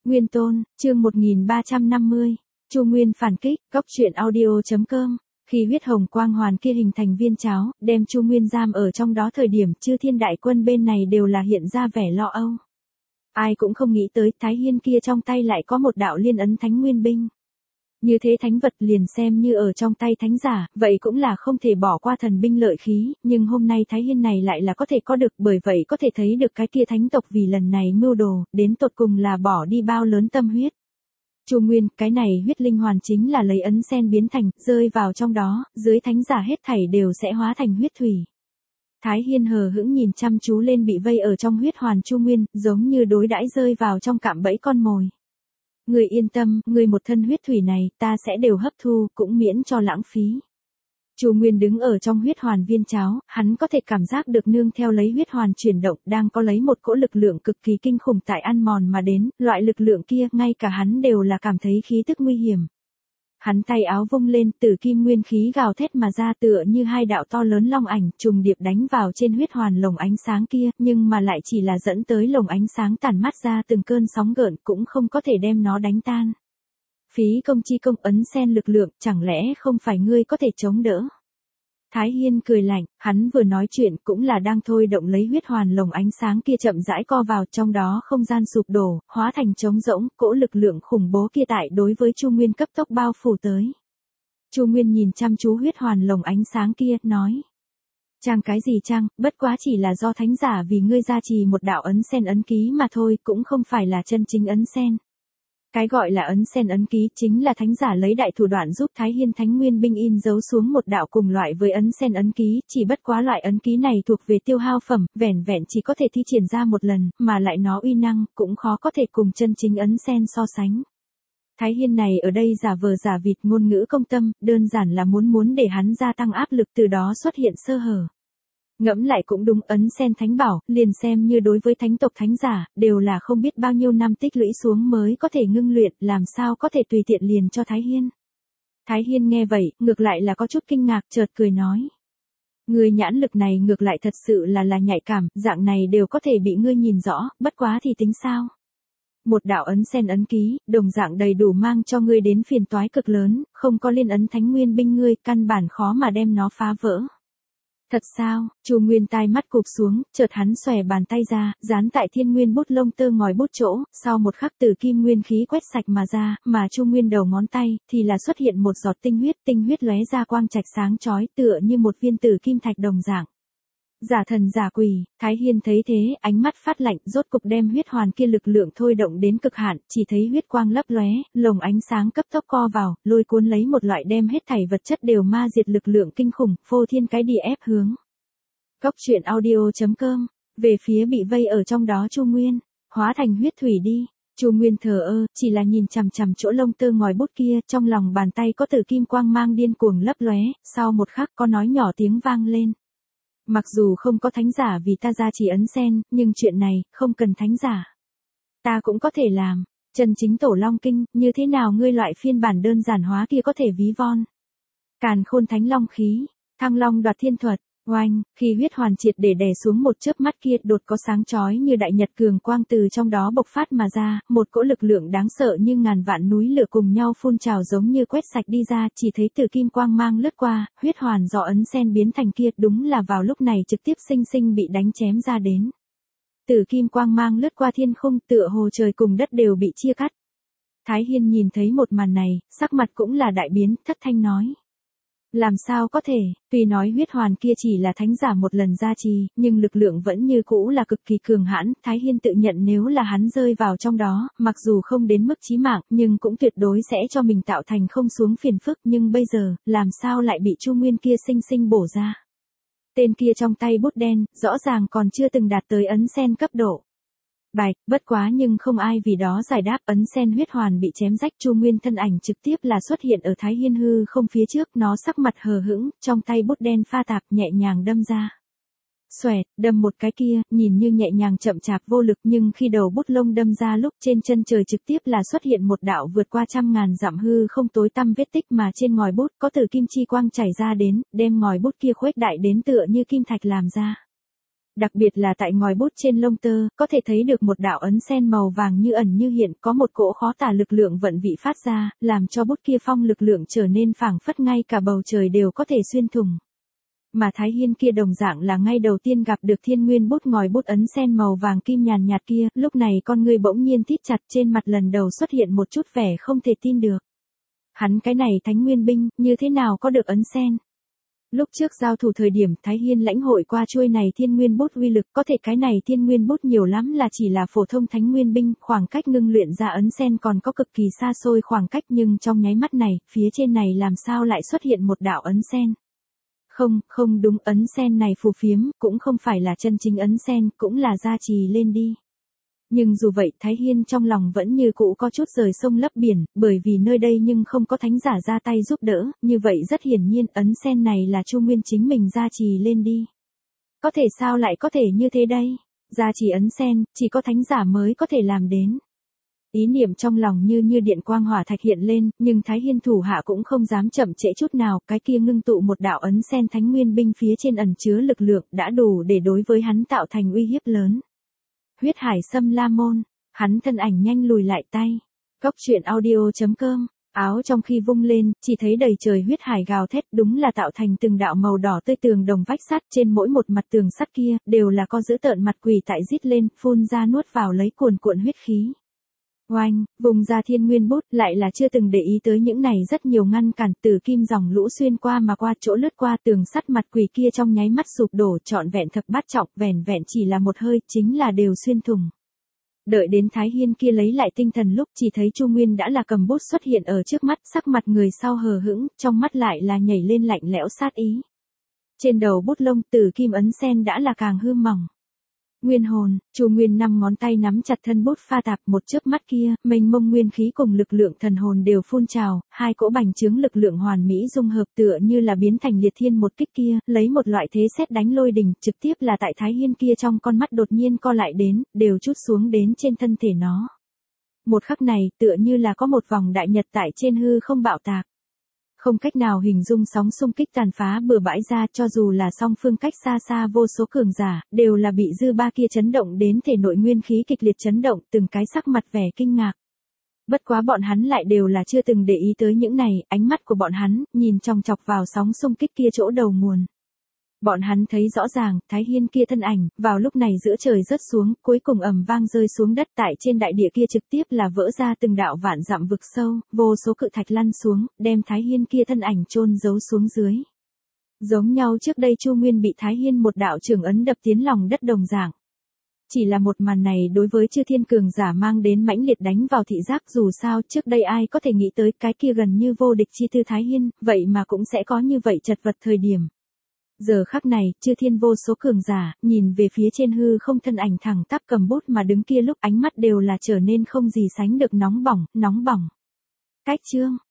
Nguyên Tôn, chương 1350. Chu Nguyên phản kích, góc truyện audio.com. Khi huyết hồng quang hoàn kia hình thành viên cháo, đem Chu Nguyên giam ở trong đó thời điểm chư thiên đại quân bên này đều là hiện ra vẻ lo âu. Ai cũng không nghĩ tới Thái Hiên kia trong tay lại có một đạo liên ấn thánh nguyên binh. Như thế thánh vật liền xem như ở trong tay thánh giả, vậy cũng là không thể bỏ qua thần binh lợi khí, nhưng hôm nay Thái Hiên này lại là có thể có được, bởi vậy có thể thấy được cái kia thánh tộc vì lần này mưu đồ, đến tột cùng là bỏ đi bao lớn tâm huyết. Chu Nguyên, cái này huyết linh hoàn chính là lấy ấn sen biến thành, rơi vào trong đó, dưới thánh giả hết thảy đều sẽ hóa thành huyết thủy. Thái Hiên hờ hững nhìn chăm chú lên bị vây ở trong huyết hoàn Chu Nguyên, giống như đối đãi rơi vào trong cạm bẫy con mồi. Người yên tâm, người một thân huyết thủy này, ta sẽ đều hấp thu, cũng miễn cho lãng phí. Chu Nguyên đứng ở trong huyết hoàn viên cháo, hắn có thể cảm giác được nương theo lấy huyết hoàn chuyển động, đang có lấy một cỗ lực lượng cực kỳ kinh khủng tại ăn mòn mà đến, loại lực lượng kia, ngay cả hắn đều là cảm thấy khí tức nguy hiểm. Hắn tay áo vung lên, tử kim nguyên khí gào thét mà ra tựa như hai đạo to lớn long ảnh, trùng điệp đánh vào trên huyết hoàn lồng ánh sáng kia, nhưng mà lại chỉ là dẫn tới lồng ánh sáng tản mát ra từng cơn sóng gợn, cũng không có thể đem nó đánh tan. Phí công chi công, ấn sen lực lượng, chẳng lẽ không phải ngươi có thể chống đỡ? Thái Hiên cười lạnh, hắn vừa nói chuyện cũng là đang thôi động lấy huyết hoàn lồng ánh sáng kia chậm rãi co vào, trong đó không gian sụp đổ, hóa thành trống rỗng, cỗ lực lượng khủng bố kia tại đối với Chu Nguyên cấp tốc bao phủ tới. Chu Nguyên nhìn chăm chú huyết hoàn lồng ánh sáng kia, nói: "Chăng cái gì chăng, bất quá chỉ là do thánh giả vì ngươi gia trì một đạo ấn sen ấn ký mà thôi, cũng không phải là chân chính ấn sen." Cái gọi là ấn sen ấn ký chính là thánh giả lấy đại thủ đoạn giúp Thái Hiên thánh nguyên binh in dấu xuống một đạo cùng loại với ấn sen ấn ký, chỉ bất quá loại ấn ký này thuộc về tiêu hao phẩm, vẻn vẹn chỉ có thể thi triển ra một lần, mà lại nó uy năng cũng khó có thể cùng chân chính ấn sen so sánh. Thái Hiên này ở đây giả vờ giả vịt ngôn ngữ công tâm, đơn giản là muốn để hắn gia tăng áp lực, từ đó xuất hiện sơ hở. Ngẫm lại cũng đúng, ấn sen thánh bảo, liền xem như đối với thánh tộc thánh giả, đều là không biết bao nhiêu năm tích lũy xuống mới có thể ngưng luyện, làm sao có thể tùy tiện liền cho Thái Hiên. Thái Hiên nghe vậy, ngược lại là có chút kinh ngạc, chợt cười nói: "Ngươi nhãn lực này ngược lại thật sự là nhạy cảm, dạng này đều có thể bị ngươi nhìn rõ, bất quá thì tính sao? Một đạo ấn sen ấn ký, đồng dạng đầy đủ mang cho ngươi đến phiền toái cực lớn, không có liên ấn thánh nguyên binh ngươi, căn bản khó mà đem nó phá vỡ." Thật sao? Chu Nguyên tai mắt cụp xuống, chợt hắn xòe bàn tay ra, dán tại thiên nguyên bút lông tơ ngòi bút chỗ, sau một khắc tử kim nguyên khí quét sạch mà ra, mà Chu Nguyên đầu ngón tay, thì là xuất hiện một giọt tinh huyết lóe ra quang trạch sáng chói tựa như một viên tử kim thạch đồng dạng. Giả thần giả quỷ, Thái Hiên thấy thế, ánh mắt phát lạnh, rốt cục đem huyết hoàn kia lực lượng thôi động đến cực hạn, chỉ thấy huyết quang lấp lóe, lồng ánh sáng cấp tốc co vào, lôi cuốn lấy một loại đem hết thảy vật chất đều ma diệt lực lượng kinh khủng, phô thiên cái địa ép hướng. Góc truyện audio.com, về phía bị vây ở trong đó Chu Nguyên, hóa thành huyết thủy đi. Chu Nguyên thờ ơ, chỉ là nhìn chằm chằm chỗ lông tơ ngòi bút kia, trong lòng bàn tay có tử kim quang mang điên cuồng lấp lóe, sau một khắc có nói nhỏ tiếng vang lên. Mặc dù không có thánh giả vì ta gia trì ấn sen, nhưng chuyện này, không cần thánh giả. Ta cũng có thể làm. Chân chính tổ long kinh, như thế nào ngươi loại phiên bản đơn giản hóa kia có thể ví von. Càn khôn thánh long khí, thăng long đoạt thiên thuật, oanh, khi huyết hoàn triệt để đè xuống một chớp mắt kia, đột có sáng chói như đại nhật cường quang từ trong đó bộc phát mà ra, một cỗ lực lượng đáng sợ như ngàn vạn núi lửa cùng nhau phun trào giống như quét sạch đi ra, chỉ thấy từ kim quang mang lướt qua, huyết hoàn do ấn sen biến thành kia, đúng là vào lúc này trực tiếp sinh bị đánh chém ra đến. Từ kim quang mang lướt qua thiên khung, tựa hồ trời cùng đất đều bị chia cắt. Thái Hiên nhìn thấy một màn này, sắc mặt cũng là đại biến, thất thanh nói: "Làm sao có thể?" Tuy nói huyết hoàn kia chỉ là thánh giả một lần gia trì, nhưng lực lượng vẫn như cũ là cực kỳ cường hãn, Thái Hiên tự nhận nếu là hắn rơi vào trong đó, mặc dù không đến mức chí mạng, nhưng cũng tuyệt đối sẽ cho mình tạo thành không xuống phiền phức, nhưng bây giờ, làm sao lại bị Chu Nguyên kia sinh bổ ra. Tên kia trong tay bút đen, rõ ràng còn chưa từng đạt tới ấn sen cấp độ. Bạch, bất quá nhưng không ai vì đó giải đáp, ấn sen huyết hoàn bị chém rách, Chu Nguyên thân ảnh trực tiếp là xuất hiện ở Thái Hiên hư không phía trước, nó sắc mặt hờ hững, trong tay bút đen pha tạp nhẹ nhàng đâm ra. Xoẹt, đâm một cái kia, nhìn như nhẹ nhàng chậm chạp vô lực, nhưng khi đầu bút lông đâm ra lúc trên chân trời trực tiếp là xuất hiện một đạo vượt qua 100.000 dặm hư không tối tăm vết tích, mà trên ngòi bút có tử kim chi quang chảy ra đến, đem ngòi bút kia khuếch đại đến tựa như kim thạch làm ra. Đặc biệt là tại ngòi bút trên lông tơ, có thể thấy được một đạo ấn sen màu vàng như ẩn như hiện, có một cỗ khó tả lực lượng vận vị phát ra, làm cho bút kia phong lực lượng trở nên phảng phất ngay cả bầu trời đều có thể xuyên thủng. Mà Thái Hiên kia đồng dạng là ngay đầu tiên gặp được thiên nguyên bút ngòi bút ấn sen màu vàng kim nhàn nhạt kia, lúc này con người bỗng nhiên thít chặt, trên mặt lần đầu xuất hiện một chút vẻ không thể tin được. Hắn cái này thánh nguyên binh, như thế nào có được ấn sen? Lúc trước giao thủ thời điểm Thái Hiên lãnh hội qua chuôi này thiên nguyên bút uy lực, có thể cái này thiên nguyên bút nhiều lắm là chỉ là phổ thông thánh nguyên binh, khoảng cách ngưng luyện ra ấn sen còn có cực kỳ xa xôi khoảng cách, nhưng trong nháy mắt này, phía trên này làm sao lại xuất hiện một đạo ấn sen? Không đúng, ấn sen này phù phiếm, cũng không phải là chân chính ấn sen, cũng là gia trì lên đi. Nhưng dù vậy Thái Hiên trong lòng vẫn như cũ có chút rời sông lấp biển, bởi vì nơi đây nhưng không có thánh giả ra tay giúp đỡ, như vậy rất hiển nhiên ấn sen này là Chu Nguyên chính mình gia trì lên đi. Có thể sao lại có thể như thế đây? Gia trì ấn sen, chỉ có thánh giả mới có thể làm đến. Ý niệm trong lòng như điện quang hỏa thạch hiện lên, nhưng Thái Hiên thủ hạ cũng không dám chậm trễ chút nào, cái kia ngưng tụ một đạo ấn sen thánh nguyên binh phía trên ẩn chứa lực lượng đã đủ để đối với hắn tạo thành uy hiếp lớn. Huyết hải xâm la môn, hắn thân ảnh nhanh lùi lại tay. Góc truyện audio.com, áo trong khi vung lên, chỉ thấy đầy trời huyết hải gào thét, đúng là tạo thành từng đạo màu đỏ tươi tường đồng vách sắt, trên mỗi một mặt tường sắt kia, đều là có dữ tợn mặt quỷ tại rít lên, phun ra nuốt vào lấy cuồn cuộn huyết khí. Oanh, vùng ra thiên nguyên bút, lại là chưa từng để ý tới những này rất nhiều ngăn cản, từ kim dòng lũ xuyên qua mà qua chỗ lướt qua tường sắt, mặt quỷ kia trong nháy mắt sụp đổ, trọn vẹn thập bát trọng, vẻn vẹn chỉ là một hơi, chính là đều xuyên thủng. Đợi đến Thái Hiên kia lấy lại tinh thần lúc chỉ thấy Chu Nguyên đã là cầm bút xuất hiện ở trước mắt, sắc mặt người sau hờ hững, trong mắt lại là nhảy lên lạnh lẽo sát ý. Trên đầu bút lông từ kim ấn sen đã là càng hư mỏng. Nguyên hồn, Chu Nguyên 5 ngón tay nắm chặt thân bút pha tạp, một chớp mắt kia, mênh mông nguyên khí cùng lực lượng thần hồn đều phun trào, hai cỗ bành trướng lực lượng hoàn mỹ dung hợp tựa như là biến thành liệt thiên một kích kia, lấy một loại thế sét đánh lôi đình, trực tiếp là tại Thái Hiên kia trong con mắt đột nhiên co lại đến, đều chút xuống đến trên thân thể nó. Một khắc này, tựa như là có một vòng đại nhật tại trên hư không bạo tạc. Không cách nào hình dung sóng xung kích tàn phá bừa bãi ra, cho dù là song phương cách xa xa vô số cường giả, đều là bị dư ba kia chấn động đến thể nội nguyên khí kịch liệt chấn động, từng cái sắc mặt vẻ kinh ngạc. Bất quá bọn hắn lại đều là chưa từng để ý tới những này, ánh mắt của bọn hắn, nhìn chòng chọc vào sóng xung kích kia chỗ đầu nguồn. Bọn hắn thấy rõ ràng, Thái Hiên kia thân ảnh, vào lúc này giữa trời rớt xuống, cuối cùng ầm vang rơi xuống đất, tại trên đại địa kia trực tiếp là vỡ ra từng đạo vạn dặm vực sâu, vô số cự thạch lăn xuống, đem Thái Hiên kia thân ảnh chôn giấu xuống dưới. Giống nhau trước đây Chu Nguyên bị Thái Hiên một đạo trường ấn đập tiến lòng đất đồng dạng. Chỉ là một màn này đối với chư thiên cường giả mang đến mãnh liệt đánh vào thị giác, dù sao trước đây ai có thể nghĩ tới cái kia gần như vô địch chi tư Thái Hiên, vậy mà cũng sẽ có như vậy chật vật thời điểm. Giờ khắc này, chư thiên vô số cường giả, nhìn về phía trên hư không thân ảnh thẳng tắp cầm bút mà đứng kia lúc ánh mắt đều là trở nên không gì sánh được nóng bỏng. Cách chương.